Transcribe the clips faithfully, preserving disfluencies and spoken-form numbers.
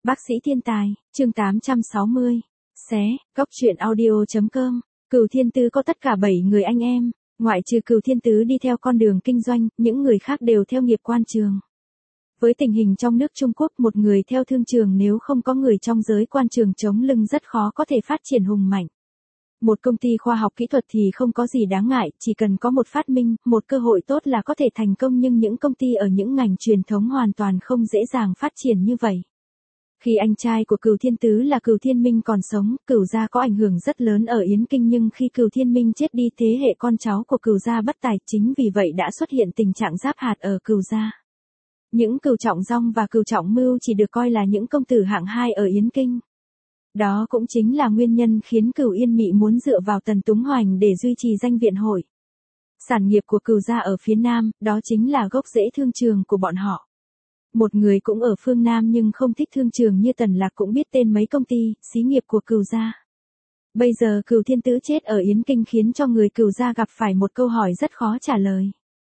Bác sĩ thiên tài, chương tám trăm sáu mươi. Xé, góc truyện audio.com. Cửu Thiên Tứ có tất cả bảy người anh em, ngoại trừ Cửu Thiên Tứ đi theo con đường kinh doanh, những người khác đều theo nghiệp quan trường. Với tình hình trong nước Trung Quốc, một người theo thương trường nếu không có người trong giới quan trường chống lưng rất khó có thể phát triển hùng mạnh. Một công ty khoa học kỹ thuật thì không có gì đáng ngại, chỉ cần có một phát minh, một cơ hội tốt là có thể thành công, nhưng những công ty ở những ngành truyền thống hoàn toàn không dễ dàng phát triển như vậy. Khi anh trai của Cửu Thiên Tứ là Cửu Thiên Minh còn sống, Cửu gia có ảnh hưởng rất lớn ở Yến Kinh, nhưng khi Cửu Thiên Minh chết đi, thế hệ con cháu của Cửu gia bất tài, chính vì vậy đã xuất hiện tình trạng giáp hạt ở Cửu gia. Những Cửu Trọng Dong và Cửu Trọng Mưu chỉ được coi là những công tử hạng hai ở Yến Kinh. Đó cũng chính là nguyên nhân khiến Cửu Yên Mị muốn dựa vào Tần Túng Hoành để duy trì danh viện hội. Sản nghiệp của Cửu gia ở phía Nam, đó chính là gốc rễ thương trường của bọn họ. Một người cũng ở phương Nam nhưng không thích thương trường như Tần Lạc cũng biết tên mấy công ty, xí nghiệp của Cửu gia. Bây giờ Cửu Thiên Tứ chết ở Yến Kinh khiến cho người Cửu gia gặp phải một câu hỏi rất khó trả lời.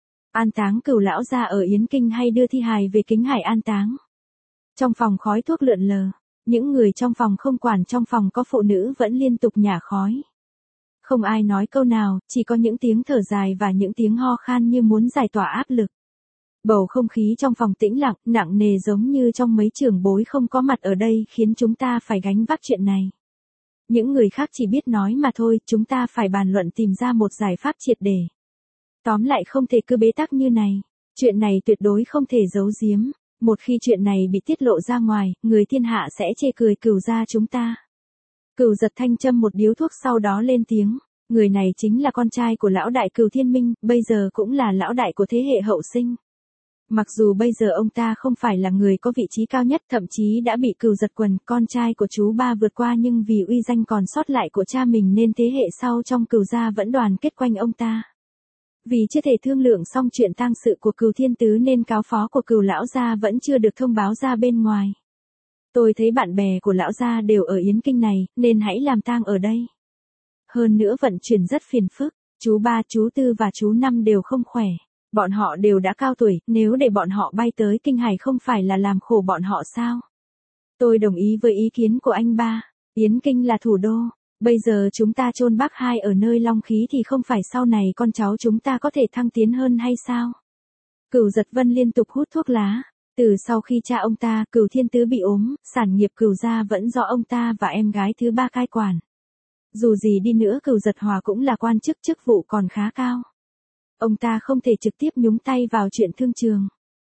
An táng Cửu lão gia ở Yến Kinh hay đưa thi hài về Kính Hải an táng? Trong phòng khói thuốc lượn lờ, những người trong phòng không quản trong phòng có phụ nữ vẫn liên tục nhả khói. Không ai nói câu nào, chỉ có những tiếng thở dài và những tiếng ho khan như muốn giải tỏa áp lực. Bầu không khí trong phòng tĩnh lặng, nặng nề giống như trong mấy trưởng bối không có mặt ở đây khiến chúng ta phải gánh vác chuyện này. Những người khác chỉ biết nói mà thôi, chúng ta phải bàn luận tìm ra một giải pháp triệt để. Tóm lại không thể cứ bế tắc như này, chuyện này tuyệt đối không thể giấu giếm. Một khi chuyện này bị tiết lộ ra ngoài, người thiên hạ sẽ chê cười Cửu gia chúng ta. Cửu Giật Thanh châm một điếu thuốc sau đó lên tiếng, người này chính là con trai của lão đại Cửu Thiên Minh, bây giờ cũng là lão đại của thế hệ hậu sinh. Mặc dù bây giờ ông ta không phải là người có vị trí cao nhất, thậm chí đã bị Cửu Giật Quần, con trai của chú ba vượt qua, nhưng vì uy danh còn sót lại của cha mình nên thế hệ sau trong Cửu gia vẫn đoàn kết quanh ông ta. Vì chưa thể thương lượng xong chuyện tang sự của Cửu Thiên Tứ nên cáo phó của Cửu lão gia vẫn chưa được thông báo ra bên ngoài. Tôi thấy bạn bè của lão gia đều ở Yến Kinh này, nên hãy làm tang ở đây. Hơn nữa vận chuyển rất phiền phức, chú ba, chú tư và chú năm đều không khỏe. Bọn họ đều đã cao tuổi, nếu để bọn họ bay tới Kinh Hải không phải là làm khổ bọn họ sao? Tôi đồng ý với ý kiến của anh ba, Yến Kinh là thủ đô. Bây giờ chúng ta chôn bác hai ở nơi long khí thì không phải sau này con cháu chúng ta có thể thăng tiến hơn hay sao? Cửu Giật Vân liên tục hút thuốc lá. Từ sau khi cha ông ta, Cửu Thiên Tứ bị ốm, sản nghiệp Cửu gia vẫn do ông ta và em gái thứ ba cai quản. Dù gì đi nữa Cửu Giật Hòa cũng là quan chức, chức vụ còn khá cao. Ông ta không thể trực tiếp nhúng tay vào chuyện thương trường.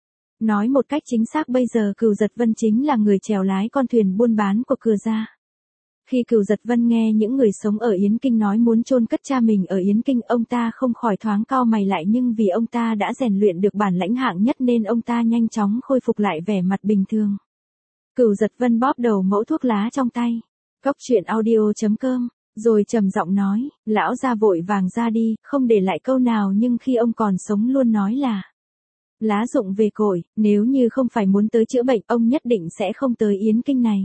Nói một cách chính xác, bây giờ Cửu Giật Vân chính là người chèo lái con thuyền buôn bán của Cửu gia. Khi Cửu Giật Vân nghe những người sống ở Yến Kinh nói muốn chôn cất cha mình ở Yến Kinh, ông ta không khỏi thoáng cau mày lại, nhưng vì ông ta đã rèn luyện được bản lãnh hạng nhất nên ông ta nhanh chóng khôi phục lại vẻ mặt bình thường. Cửu Giật Vân bóp đầu mẫu thuốc lá trong tay, góc truyện audio.com, rồi trầm giọng nói, lão gia vội vàng ra đi, không để lại câu nào, nhưng khi ông còn sống luôn nói là lá rụng về cội, nếu như không phải muốn tới chữa bệnh, ông nhất định sẽ không tới Yến Kinh này.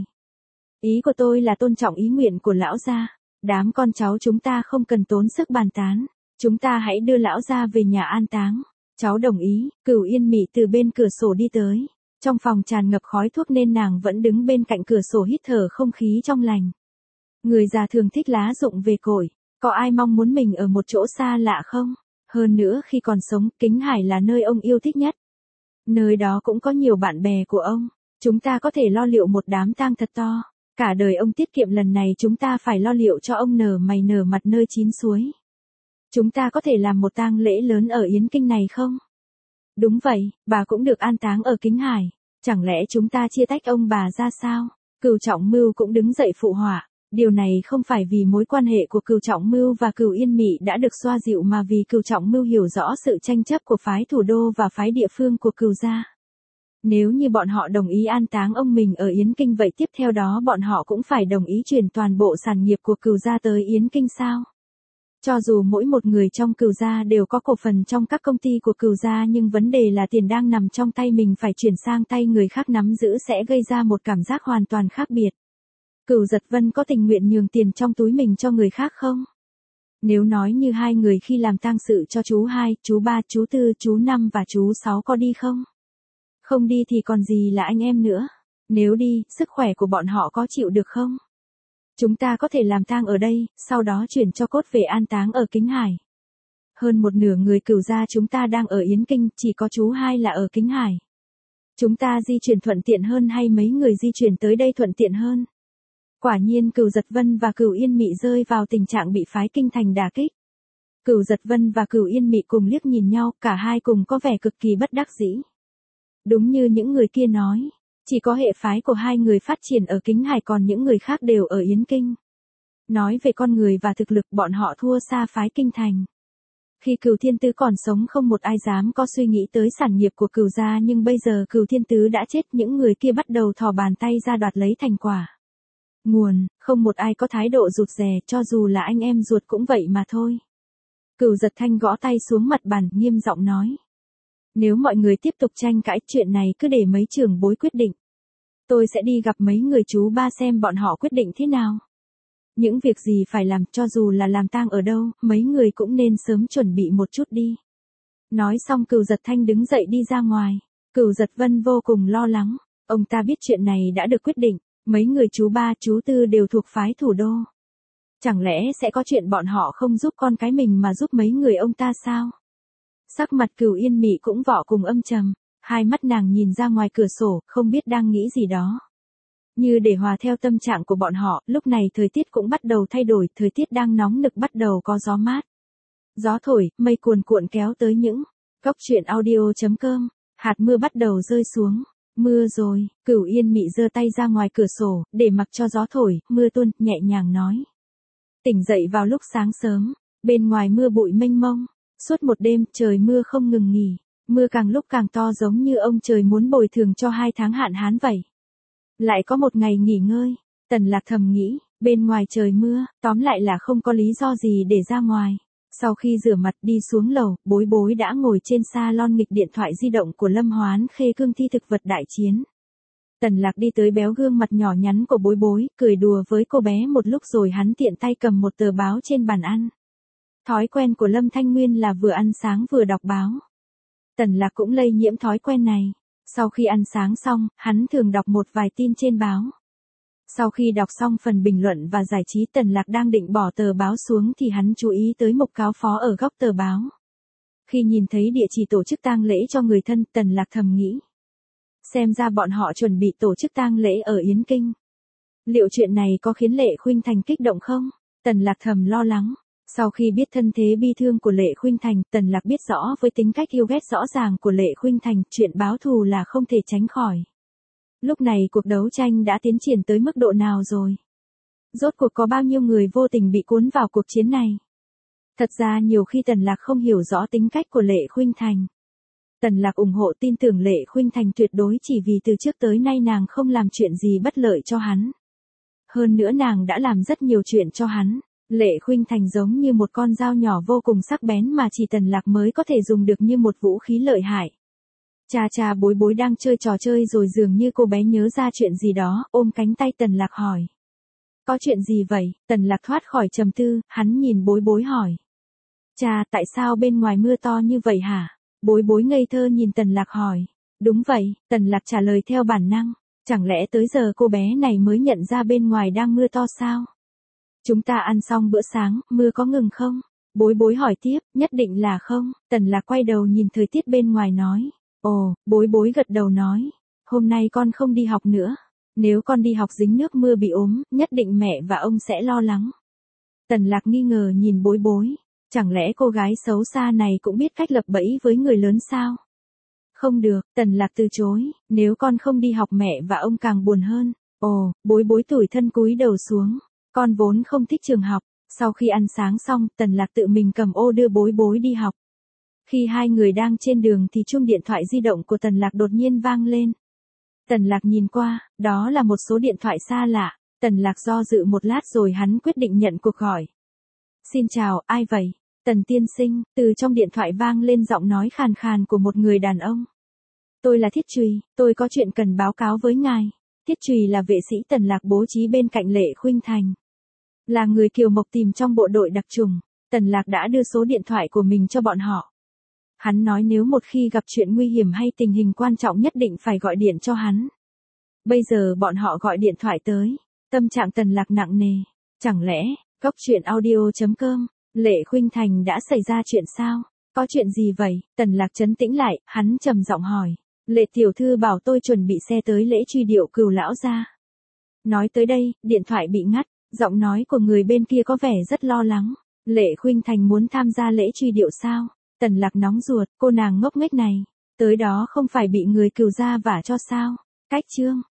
Ý của tôi là tôn trọng ý nguyện của lão gia, đám con cháu chúng ta không cần tốn sức bàn tán, chúng ta hãy đưa lão gia về nhà an táng. Cháu đồng ý. Cửu Yên Mị từ bên cửa sổ đi tới, trong phòng tràn ngập khói thuốc nên nàng vẫn đứng bên cạnh cửa sổ hít thở không khí trong lành. Người già thường thích lá rụng về cội, có ai mong muốn mình ở một chỗ xa lạ không? Hơn nữa khi còn sống, Kính Hải là nơi ông yêu thích nhất. Nơi đó cũng có nhiều bạn bè của ông, chúng ta có thể lo liệu một đám tang thật to. Cả đời ông tiết kiệm, lần này chúng ta phải lo liệu cho ông nở mày nở mặt nơi chín suối. Chúng ta có thể làm một tang lễ lớn ở Yến Kinh này không? Đúng vậy, bà cũng được an táng ở Kính Hải. Chẳng lẽ chúng ta chia tách ông bà ra sao? Cửu Trọng Mưu cũng đứng dậy phụ họa. Điều này không phải vì mối quan hệ của Cửu Trọng Mưu và Cửu Yên Mị đã được xoa dịu, mà vì Cửu Trọng Mưu hiểu rõ sự tranh chấp của phái thủ đô và phái địa phương của Cửu gia. Nếu như bọn họ đồng ý an táng ông mình ở Yến Kinh, vậy tiếp theo đó bọn họ cũng phải đồng ý chuyển toàn bộ sản nghiệp của Cửu gia tới Yến Kinh sao? Cho dù mỗi một người trong Cửu gia đều có cổ phần trong các công ty của Cửu gia, nhưng vấn đề là tiền đang nằm trong tay mình phải chuyển sang tay người khác nắm giữ sẽ gây ra một cảm giác hoàn toàn khác biệt. Cửu Giật Vân có tình nguyện nhường tiền trong túi mình cho người khác không? Nếu nói như hai người khi làm tang sự cho chú hai, chú ba, chú tư, chú năm và chú sáu có đi không? Không đi thì còn gì là anh em nữa. Nếu đi, sức khỏe của bọn họ có chịu được không? Chúng ta có thể làm tang ở đây, sau đó chuyển cho cốt về an táng ở Kính Hải. Hơn một nửa người Cửu gia chúng ta đang ở Yến Kinh, chỉ có chú hai là ở Kính Hải. Chúng ta di chuyển thuận tiện hơn hay mấy người di chuyển tới đây thuận tiện hơn? Quả nhiên Cửu Giật Vân và Cửu Yên Mị rơi vào tình trạng bị phái kinh thành đả kích. Cửu Giật Vân và Cửu Yên Mị cùng liếc nhìn nhau, cả hai cùng có vẻ cực kỳ bất đắc dĩ. Đúng như những người kia nói, chỉ có hệ phái của hai người phát triển ở Kính Hải, còn những người khác đều ở Yến Kinh. Nói về con người và thực lực, bọn họ thua xa phái kinh thành. Khi Cửu Thiên Tứ còn sống không một ai dám có suy nghĩ tới sản nghiệp của Cửu gia, nhưng bây giờ Cửu Thiên Tứ đã chết, những người kia bắt đầu thò bàn tay ra đoạt lấy thành quả. Nguồn, không một ai có thái độ rụt rè, cho dù là anh em ruột cũng vậy mà thôi. Cửu Giật Thanh gõ tay xuống mặt bàn, nghiêm giọng nói. Nếu mọi người tiếp tục tranh cãi, chuyện này cứ để mấy trưởng bối quyết định. Tôi sẽ đi gặp mấy người chú ba xem bọn họ quyết định thế nào. Những việc gì phải làm, cho dù là làm tang ở đâu, mấy người cũng nên sớm chuẩn bị một chút đi. Nói xong Cửu Giật Thanh đứng dậy đi ra ngoài. Cửu Giật Vân vô cùng lo lắng. Ông ta biết chuyện này đã được quyết định, mấy người chú ba chú tư đều thuộc phái thủ đô. Chẳng lẽ sẽ có chuyện bọn họ không giúp con cái mình mà giúp mấy người ông ta sao? Sắc mặt Cửu Yên Mị cũng vỏ cùng âm trầm, hai mắt nàng nhìn ra ngoài cửa sổ, không biết đang nghĩ gì đó. Như để hòa theo tâm trạng của bọn họ, lúc này thời tiết cũng bắt đầu thay đổi, thời tiết đang nóng nực bắt đầu có gió mát. Gió thổi, mây cuồn cuộn kéo tới những góc truyện audio chấm com, hạt mưa bắt đầu rơi xuống. Mưa rồi, Cửu Yên Mị giơ tay ra ngoài cửa sổ, để mặc cho gió thổi, mưa tuôn, nhẹ nhàng nói. Tỉnh dậy vào lúc sáng sớm, bên ngoài mưa bụi mênh mông, suốt một đêm trời mưa không ngừng nghỉ, mưa càng lúc càng to giống như ông trời muốn bồi thường cho hai tháng hạn hán vậy. Lại có một ngày nghỉ ngơi, Tần Lạc thầm nghĩ, bên ngoài trời mưa, tóm lại là không có lý do gì để ra ngoài. Sau khi rửa mặt đi xuống lầu, Bối Bối đã ngồi trên salon nghịch điện thoại di động của Lâm Hoán Khê cương thi thực vật đại chiến. Tần Lạc đi tới béo gương mặt nhỏ nhắn của Bối Bối, cười đùa với cô bé một lúc rồi hắn tiện tay cầm một tờ báo trên bàn ăn. Thói quen của Lâm Thanh Nguyên là vừa ăn sáng vừa đọc báo. Tần Lạc cũng lây nhiễm thói quen này. Sau khi ăn sáng xong, hắn thường đọc một vài tin trên báo. Sau khi đọc xong phần bình luận và giải trí, Tần Lạc đang định bỏ tờ báo xuống thì hắn chú ý tới mục cáo phó ở góc tờ báo. Khi nhìn thấy địa chỉ tổ chức tang lễ cho người thân, Tần Lạc thầm nghĩ. Xem ra bọn họ chuẩn bị tổ chức tang lễ ở Yến Kinh. Liệu chuyện này có khiến Lệ Khuynh Thành kích động không? Tần Lạc thầm lo lắng. Sau khi biết thân thế bi thương của Lệ Khuynh Thành, Tần Lạc biết rõ với tính cách yêu ghét rõ ràng của Lệ Khuynh Thành, chuyện báo thù là không thể tránh khỏi. Lúc này cuộc đấu tranh đã tiến triển tới mức độ nào rồi? Rốt cuộc có bao nhiêu người vô tình bị cuốn vào cuộc chiến này? Thật ra nhiều khi Tần Lạc không hiểu rõ tính cách của Lệ Khuynh Thành. Tần Lạc ủng hộ tin tưởng Lệ Khuynh Thành tuyệt đối chỉ vì từ trước tới nay nàng không làm chuyện gì bất lợi cho hắn. Hơn nữa nàng đã làm rất nhiều chuyện cho hắn. Lệ Khuynh Thành giống như một con dao nhỏ vô cùng sắc bén mà chỉ Tần Lạc mới có thể dùng được như một vũ khí lợi hại. Cha cha Bối Bối đang chơi trò chơi rồi dường như cô bé nhớ ra chuyện gì đó, ôm cánh tay Tần Lạc hỏi. Có chuyện gì vậy? Tần Lạc thoát khỏi trầm tư, hắn nhìn Bối Bối hỏi. Cha, tại sao bên ngoài mưa to như vậy hả? Bối Bối ngây thơ nhìn Tần Lạc hỏi. Đúng vậy, Tần Lạc trả lời theo bản năng. Chẳng lẽ tới giờ cô bé này mới nhận ra bên ngoài đang mưa to sao? Chúng ta ăn xong bữa sáng, mưa có ngừng không? Bối Bối hỏi tiếp, nhất định là không. Tần Lạc quay đầu nhìn thời tiết bên ngoài nói. Ồ, Bối Bối gật đầu nói. Hôm nay con không đi học nữa. Nếu con đi học dính nước mưa bị ốm, nhất định mẹ và ông sẽ lo lắng. Tần Lạc nghi ngờ nhìn Bối Bối. Chẳng lẽ cô gái xấu xa này cũng biết cách lập bẫy với người lớn sao? Không được, Tần Lạc từ chối. Nếu con không đi học mẹ và ông càng buồn hơn. Ồ, Bối Bối tủi thân cúi đầu xuống. Con vốn không thích trường học. Sau khi ăn sáng xong, Tần Lạc tự mình cầm ô đưa Bối Bối đi học. Khi hai người đang trên đường thì chuông điện thoại di động của Tần Lạc đột nhiên vang lên. Tần Lạc nhìn qua, đó là một số điện thoại xa lạ. Tần Lạc do dự một lát rồi hắn quyết định nhận cuộc gọi. Xin chào, ai vậy? Tần tiên sinh, từ trong điện thoại vang lên giọng nói khàn khàn của một người đàn ông. Tôi là Thiết Trùy, tôi có chuyện cần báo cáo với ngài. Thiết Trùy là vệ sĩ Tần Lạc bố trí bên cạnh Lệ Khuynh Thành. Là người Kiều Mộc tìm trong bộ đội đặc trùng. Tần Lạc đã đưa số điện thoại của mình cho bọn họ. Hắn nói nếu một khi gặp chuyện nguy hiểm hay tình hình quan trọng nhất định phải gọi điện cho hắn. Bây giờ bọn họ gọi điện thoại tới. Tâm trạng Tần Lạc nặng nề. Chẳng lẽ, Cốc truyện audio.com, Lệ Khuynh Thành đã xảy ra chuyện sao? Có chuyện gì vậy? Tần Lạc trấn tĩnh lại, hắn trầm giọng hỏi. Lệ tiểu thư bảo tôi chuẩn bị xe tới lễ truy điệu Cừu lão gia. Nói tới đây, điện thoại bị ngắt, giọng nói của người bên kia có vẻ rất lo lắng. Lệ Khuynh Thành muốn tham gia lễ truy điệu sao? Tần Lạc nóng ruột, cô nàng ngốc nghếch này, tới đó không phải bị người Cừu gia vả cho sao? Cách chương